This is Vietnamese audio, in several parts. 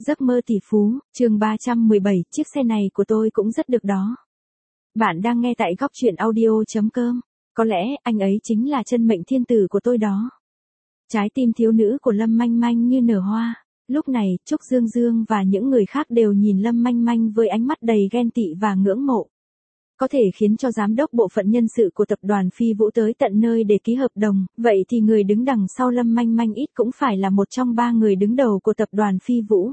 Giấc mơ tỷ phú, chương 317, chiếc xe này của tôi cũng rất được đó. Bạn đang nghe tại góc truyện audio.com. Có lẽ, anh ấy chính là chân mệnh thiên tử của tôi đó. Trái tim thiếu nữ của Lâm Manh Manh như nở hoa. Lúc này, Trúc Dương Dương và những người khác đều nhìn Lâm Manh Manh với ánh mắt đầy ghen tị và ngưỡng mộ. Có thể khiến cho giám đốc bộ phận nhân sự của tập đoàn Phi Vũ tới tận nơi để ký hợp đồng, vậy thì người đứng đằng sau Lâm Manh Manh ít cũng phải là một trong 3 người đứng đầu của tập đoàn Phi Vũ.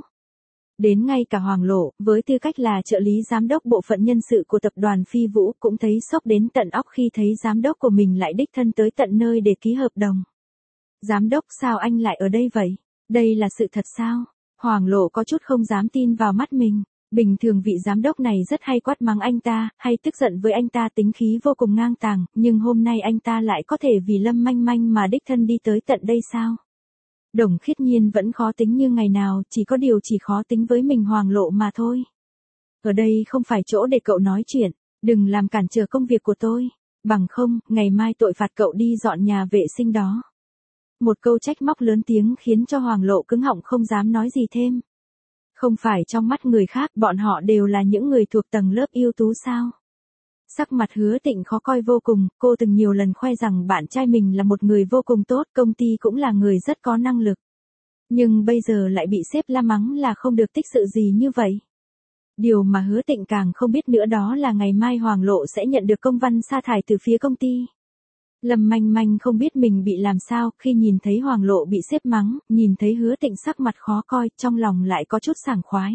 Đến ngay cả Hoàng Lộ, với tư cách là trợ lý giám đốc bộ phận nhân sự của tập đoàn Phi Vũ cũng thấy sốc đến tận óc khi thấy giám đốc của mình lại đích thân tới tận nơi để ký hợp đồng. Giám đốc, sao anh lại ở đây vậy? Đây là sự thật sao? Hoàng Lộ có chút không dám tin vào mắt mình. Bình thường vị giám đốc này rất hay quát mắng anh ta, hay tức giận với anh ta, tính khí vô cùng ngang tàng, nhưng hôm nay anh ta lại có thể vì Lâm Manh Manh mà đích thân đi tới tận đây sao? Đồng Khiết Nhiên vẫn khó tính như ngày nào, chỉ có điều chỉ khó tính với mình Hoàng Lộ mà thôi. Ở đây không phải chỗ để cậu nói chuyện, đừng làm cản trở công việc của tôi, bằng không, ngày mai tội phạt cậu đi dọn nhà vệ sinh đó. Một câu trách móc lớn tiếng khiến cho Hoàng Lộ cứng họng không dám nói gì thêm. Không phải trong mắt người khác bọn họ đều là những người thuộc tầng lớp ưu tú sao? Sắc mặt Hứa Tịnh khó coi vô cùng, cô từng nhiều lần khoe rằng bạn trai mình là một người vô cùng tốt, công ty cũng là người rất có năng lực. Nhưng bây giờ lại bị sếp la mắng là không được tích sự gì như vậy. Điều mà Hứa Tịnh càng không biết nữa đó là ngày mai Hoàng Lộ sẽ nhận được công văn sa thải từ phía công ty. Lâm Manh Manh không biết mình bị làm sao khi nhìn thấy Hoàng Lộ bị sếp mắng, nhìn thấy Hứa Tịnh sắc mặt khó coi, trong lòng lại có chút sảng khoái.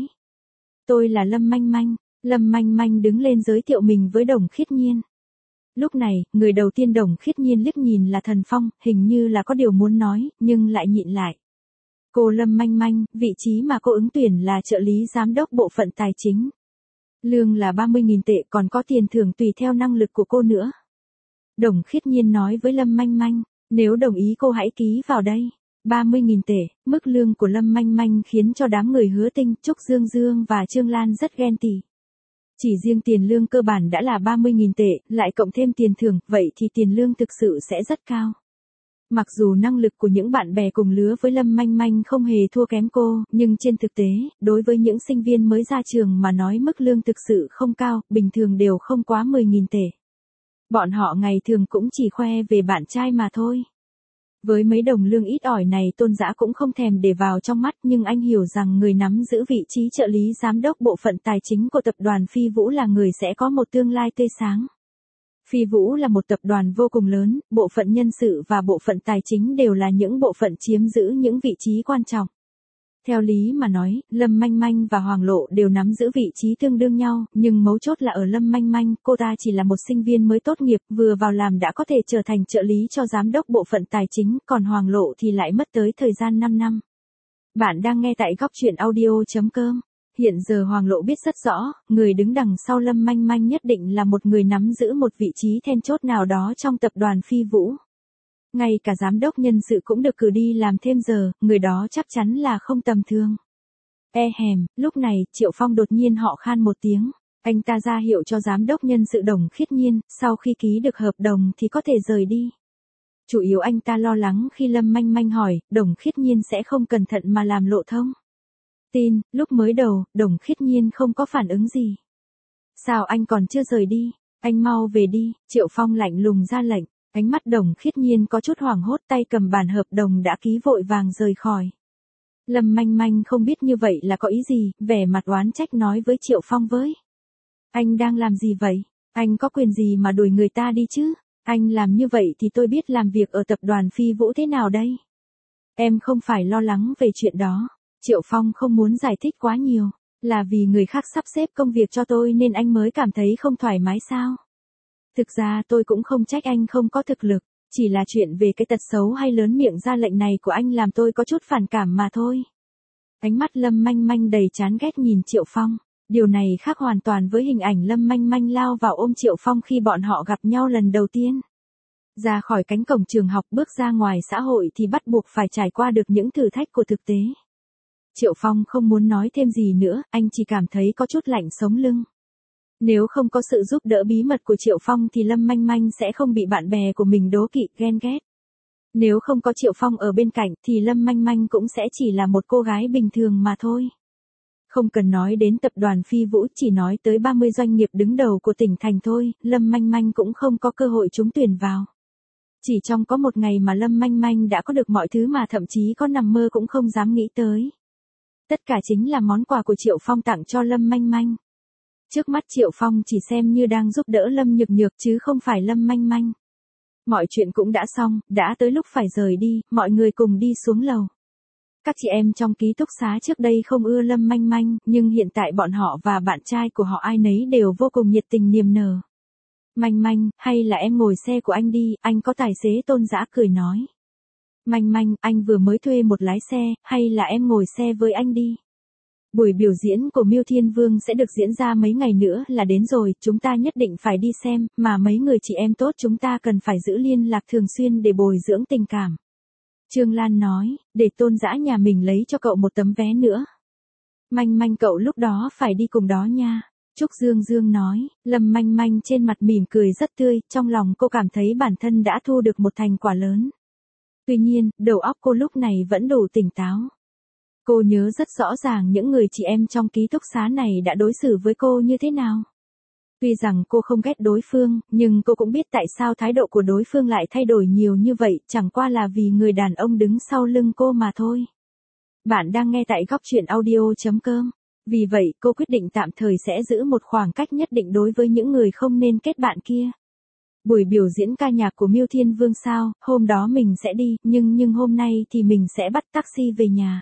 Tôi là Lâm Manh Manh. Lâm Manh Manh đứng lên giới thiệu mình với Đồng Khiết Nhiên. Lúc này, người đầu tiên Đồng Khiết Nhiên liếc nhìn là Thần Phong, hình như là có điều muốn nói, nhưng lại nhịn lại. Cô Lâm Manh Manh, vị trí mà cô ứng tuyển là trợ lý giám đốc bộ phận tài chính. Lương là 30.000 tệ, còn có tiền thưởng tùy theo năng lực của cô nữa. Đồng Khiết Nhiên nói với Lâm Manh Manh, nếu đồng ý cô hãy ký vào đây. 30.000 tệ, mức lương của Lâm Manh Manh khiến cho đám người Hứa Tinh, Trúc Dương Dương và Trương Lan rất ghen tị. Chỉ riêng tiền lương cơ bản đã là 30.000 tệ, lại cộng thêm tiền thưởng, vậy thì tiền lương thực sự sẽ rất cao. Mặc dù năng lực của những bạn bè cùng lứa với Lâm Manh Manh không hề thua kém cô, nhưng trên thực tế, đối với những sinh viên mới ra trường mà nói mức lương thực sự không cao, bình thường đều không quá 10.000 tệ. Bọn họ ngày thường cũng chỉ khoe về bạn trai mà thôi. Với mấy đồng lương ít ỏi này Tôn Dã cũng không thèm để vào trong mắt, nhưng anh hiểu rằng người nắm giữ vị trí trợ lý giám đốc bộ phận tài chính của tập đoàn Phi Vũ là người sẽ có một tương lai tươi sáng. Phi Vũ là một tập đoàn vô cùng lớn, bộ phận nhân sự và bộ phận tài chính đều là những bộ phận chiếm giữ những vị trí quan trọng. Theo lý mà nói, Lâm Manh Manh và Hoàng Lộ đều nắm giữ vị trí tương đương nhau, nhưng mấu chốt là ở Lâm Manh Manh, cô ta chỉ là một sinh viên mới tốt nghiệp, vừa vào làm đã có thể trở thành trợ lý cho giám đốc bộ phận tài chính, còn Hoàng Lộ thì lại mất tới thời gian 5 năm. Bạn đang nghe tại góc truyện audio.com. Hiện giờ Hoàng Lộ biết rất rõ, người đứng đằng sau Lâm Manh Manh nhất định là một người nắm giữ một vị trí then chốt nào đó trong tập đoàn Phi Vũ. Ngay cả giám đốc nhân sự cũng được cử đi làm thêm giờ, người đó chắc chắn là không tầm thường. Lúc này, Triệu Phong đột nhiên họ khan một tiếng. Anh ta ra hiệu cho giám đốc nhân sự Đồng Khiết Nhiên, sau khi ký được hợp đồng thì có thể rời đi. Chủ yếu anh ta lo lắng khi Lâm Manh Manh hỏi, Đồng Khiết Nhiên sẽ không cẩn thận mà làm lộ thông tin. Lúc mới đầu, Đồng Khiết Nhiên không có phản ứng gì. Sao anh còn chưa rời đi? Anh mau về đi, Triệu Phong lạnh lùng ra lệnh. Ánh mắt Đồng Khiết Nhiên có chút hoảng hốt, tay cầm bản hợp đồng đã ký vội vàng rời khỏi. Lâm Manh Manh không biết như vậy là có ý gì, vẻ mặt oán trách nói với Triệu Phong với. Anh đang làm gì vậy? Anh có quyền gì mà đuổi người ta đi chứ? Anh làm như vậy thì tôi biết làm việc ở tập đoàn Phi Vũ thế nào đây? Em không phải lo lắng về chuyện đó. Triệu Phong không muốn giải thích quá nhiều. Là vì người khác sắp xếp công việc cho tôi nên anh mới cảm thấy không thoải mái sao? Thực ra tôi cũng không trách anh không có thực lực, chỉ là chuyện về cái tật xấu hay lớn miệng ra lệnh này của anh làm tôi có chút phản cảm mà thôi. Ánh mắt Lâm Manh Manh đầy chán ghét nhìn Triệu Phong, điều này khác hoàn toàn với hình ảnh Lâm Manh Manh lao vào ôm Triệu Phong khi bọn họ gặp nhau lần đầu tiên. Ra khỏi cánh cổng trường học bước ra ngoài xã hội thì bắt buộc phải trải qua được những thử thách của thực tế. Triệu Phong không muốn nói thêm gì nữa, anh chỉ cảm thấy có chút lạnh sống lưng. Nếu không có sự giúp đỡ bí mật của Triệu Phong thì Lâm Manh Manh sẽ không bị bạn bè của mình đố kỵ, ghen ghét. Nếu không có Triệu Phong ở bên cạnh thì Lâm Manh Manh cũng sẽ chỉ là một cô gái bình thường mà thôi. Không cần nói đến tập đoàn Phi Vũ, chỉ nói tới 30 doanh nghiệp đứng đầu của tỉnh thành thôi, Lâm Manh Manh cũng không có cơ hội trúng tuyển vào. Chỉ trong có một ngày mà Lâm Manh Manh đã có được mọi thứ mà thậm chí có nằm mơ cũng không dám nghĩ tới. Tất cả chính là món quà của Triệu Phong tặng cho Lâm Manh Manh. Trước mắt Triệu Phong chỉ xem như đang giúp đỡ Lâm Nhược Nhược chứ không phải Lâm Manh Manh. Mọi chuyện cũng đã xong, đã tới lúc phải rời đi, mọi người cùng đi xuống lầu. Các chị em trong ký túc xá trước đây không ưa Lâm Manh Manh, nhưng hiện tại bọn họ và bạn trai của họ ai nấy đều vô cùng nhiệt tình niềm nở. Manh Manh, hay là em ngồi xe của anh đi, anh có tài xế Tôn Dã cười nói. Manh Manh, anh vừa mới thuê một lái xe, hay là em ngồi xe với anh đi. Buổi biểu diễn của Miêu Thiên Vương sẽ được diễn ra mấy ngày nữa là đến rồi, chúng ta nhất định phải đi xem, mà mấy người chị em tốt chúng ta cần phải giữ liên lạc thường xuyên để bồi dưỡng tình cảm. Trương Lan nói, để Tôn Dã nhà mình lấy cho cậu một tấm vé nữa. Manh Manh cậu lúc đó phải đi cùng đó nha. Trúc Dương Dương nói, Lâm Manh Manh trên mặt mỉm cười rất tươi, trong lòng cô cảm thấy bản thân đã thu được một thành quả lớn. Tuy nhiên, đầu óc cô lúc này vẫn đủ tỉnh táo. Cô nhớ rất rõ ràng những người chị em trong ký túc xá này đã đối xử với cô như thế nào. Tuy rằng cô không ghét đối phương, nhưng cô cũng biết tại sao thái độ của đối phương lại thay đổi nhiều như vậy, chẳng qua là vì người đàn ông đứng sau lưng cô mà thôi. Bạn đang nghe tại góc truyện audio.com. Vì vậy, cô quyết định tạm thời sẽ giữ một khoảng cách nhất định đối với những người không nên kết bạn kia. Buổi biểu diễn ca nhạc của Miêu Thiên Vương sao, hôm đó mình sẽ đi, nhưng hôm nay thì mình sẽ bắt taxi về nhà.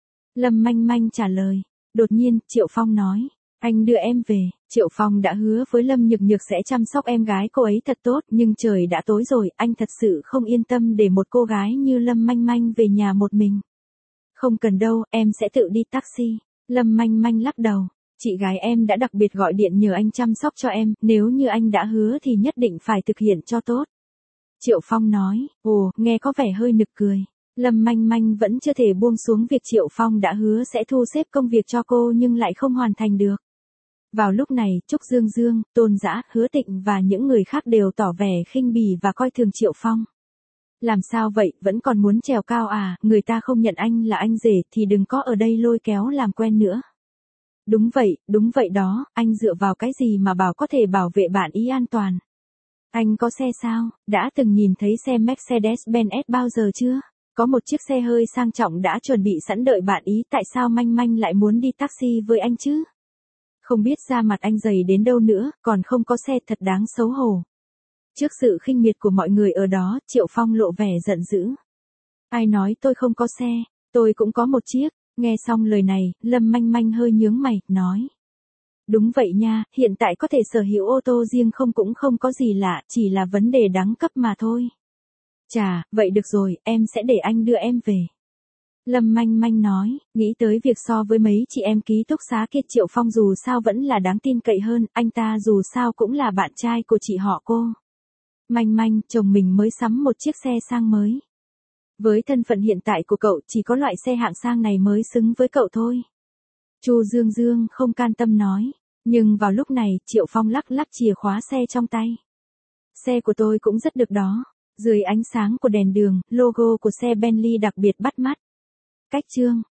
Lâm Manh Manh trả lời. Đột nhiên, Triệu Phong nói, anh đưa em về. Triệu Phong đã hứa với Lâm Nhược Nhược sẽ chăm sóc em gái cô ấy thật tốt, nhưng trời đã tối rồi, anh thật sự không yên tâm để một cô gái như Lâm Manh Manh về nhà một mình. Không cần đâu, em sẽ tự đi taxi. Lâm Manh Manh lắc đầu. Chị gái em đã đặc biệt gọi điện nhờ anh chăm sóc cho em, nếu như anh đã hứa thì nhất định phải thực hiện cho tốt. Triệu Phong nói, ồ, nghe có vẻ hơi nực cười. Lâm Manh Manh vẫn chưa thể buông xuống việc Triệu Phong đã hứa sẽ thu xếp công việc cho cô nhưng lại không hoàn thành được. Vào lúc này, Trúc Dương Dương, Tôn Dã, Hứa Tịnh và những người khác đều tỏ vẻ khinh bỉ và coi thường Triệu Phong. Làm sao vậy, vẫn còn muốn trèo cao à, người ta không nhận anh là anh rể thì đừng có ở đây lôi kéo làm quen nữa. Đúng vậy đó, anh dựa vào cái gì mà bảo có thể bảo vệ bạn ý an toàn. Anh có xe sao, đã từng nhìn thấy xe Mercedes-Benz S bao giờ chưa? Có một chiếc xe hơi sang trọng đã chuẩn bị sẵn đợi bạn ý, tại sao Manh Manh lại muốn đi taxi với anh chứ? Không biết da mặt anh dày đến đâu nữa, còn không có xe thật đáng xấu hổ. Trước sự khinh miệt của mọi người ở đó, Triệu Phong lộ vẻ giận dữ. Ai nói tôi không có xe, tôi cũng có một chiếc. Nghe xong lời này, Lâm Manh Manh hơi nhướng mày, nói. Đúng vậy nha, hiện tại có thể sở hữu ô tô riêng cũng không có gì lạ, chỉ là vấn đề đẳng cấp mà thôi. Chà, vậy được rồi, em sẽ để anh đưa em về. Lâm Manh Manh nói, nghĩ tới việc so với mấy chị em ký túc xá kia, Triệu Phong dù sao vẫn là đáng tin cậy hơn, anh ta dù sao cũng là bạn trai của chị họ cô. Manh Manh, chồng mình mới sắm một chiếc xe sang mới. Với thân phận hiện tại của cậu, chỉ có loại xe hạng sang này mới xứng với cậu thôi. Chu Dương Dương không can tâm nói. Nhưng vào lúc này, Triệu Phong lắc lắc chìa khóa xe trong tay. Xe của tôi cũng rất được đó. Dưới ánh sáng của đèn đường, logo của xe Bentley đặc biệt bắt mắt. Cách chương